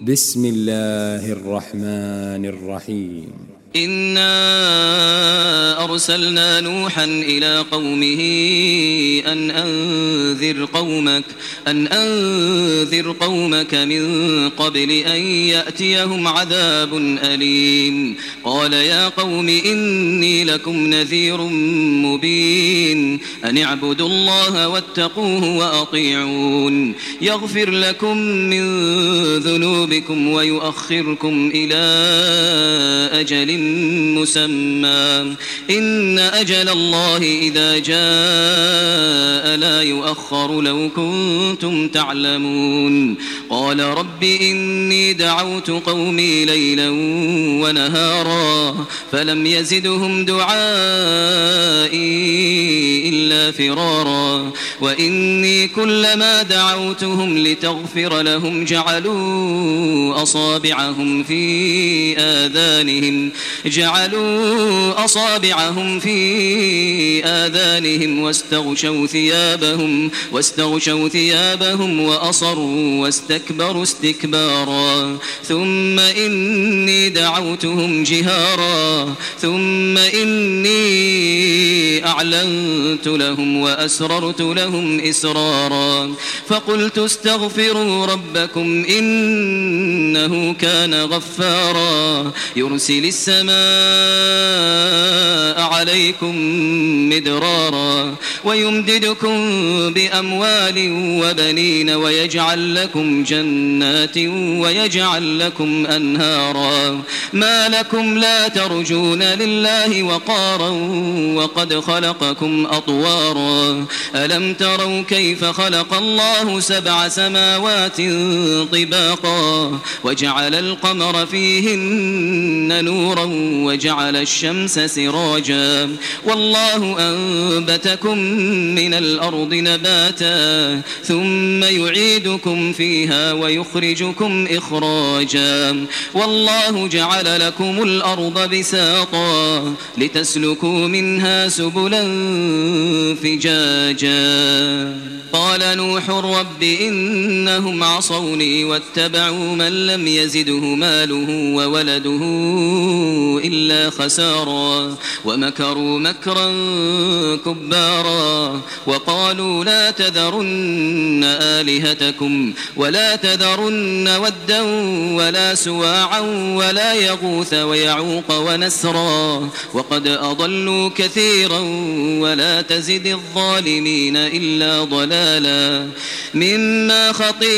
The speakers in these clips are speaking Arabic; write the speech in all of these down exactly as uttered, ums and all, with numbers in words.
بسم الله الرحمن الرحيم. إنا أرسلنا نوحا إلى قومه أن أنذر قومك أن أنذر قومك من قبل أن يأتيهم عذاب أليم. قال يا قوم إني لكم نذير مبين أن اعبدوا الله واتقوه وأطيعون يغفر لكم من ذنوبكم ويؤخركم إلى أجل مسمى إن أجل الله إذا جاء لا يؤخر لو كنتم تعلمون. قال رب إني دعوت قومي ليلا ونهارا فلم يزدهم دعائي إلا فرارا وإني كلما دعوتهم لتغفر لهم جعلوا أصابعهم في آذانهم جعلوا أصابعهم في آذانهم واستغشوا ثيابهم واستغشوا ثيابهم وأصروا واستكبروا استكبارا ثم إني دعوتهم جهارا ثم إني أعلنت لهم وأسررت لهم إسرارا فقلت استغفروا ربكم إنه كان غفارا يرسل السماء عليكم مدرارا ويمددكم بأموال وبنين ويجعل لكم جنات ويجعل لكم أنهارا ما لكم لا ترجون لله وقارا وقد خلقكم أطوارا ألم تروا كيف خلق الله سبع سماوات طباقا وجعل القمر فيهن نورا وجعل الشمس سراجا والله أنبتكم من الأرض نباتا ثم يعيدكم فيها ويخرجكم إخراجا والله جعل لكم الأرض بساطا لتسلكوا منها سبلا فجاجا. قال نوح رب إنهم عصوني واتبعوا من لم يزده ماله وولده إلا خسارا ومكروا مكرا كبارا وقالوا لا تذرن آلهتكم ولا تذرن ودا ولا سواعا ولا يغوث ويعوق ونسرا وقد أضلوا كثيرا ولا تزد الظالمين إلا ضلالا مما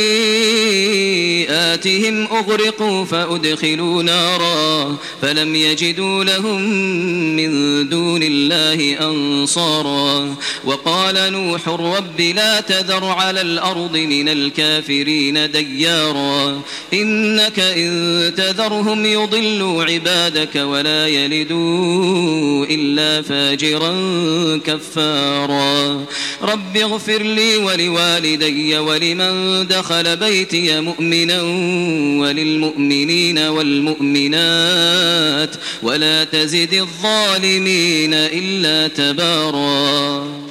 خطيئاتهم أغرقوا فأدخلوا نارا فلم يجدوا لهم من دون الله أنصارا وقال نوح رب لا تذر على الأرض من الكافرين ديارا إنك إن تذرهم يضلوا عبادك ولا يلدوا إلا فاجرا كفارا رب اغفر لي ولوالدي ولمن دخل بيتي مؤمنا وللمؤمنين والمؤمنات ولا تزد الظالمين إلا تبارا.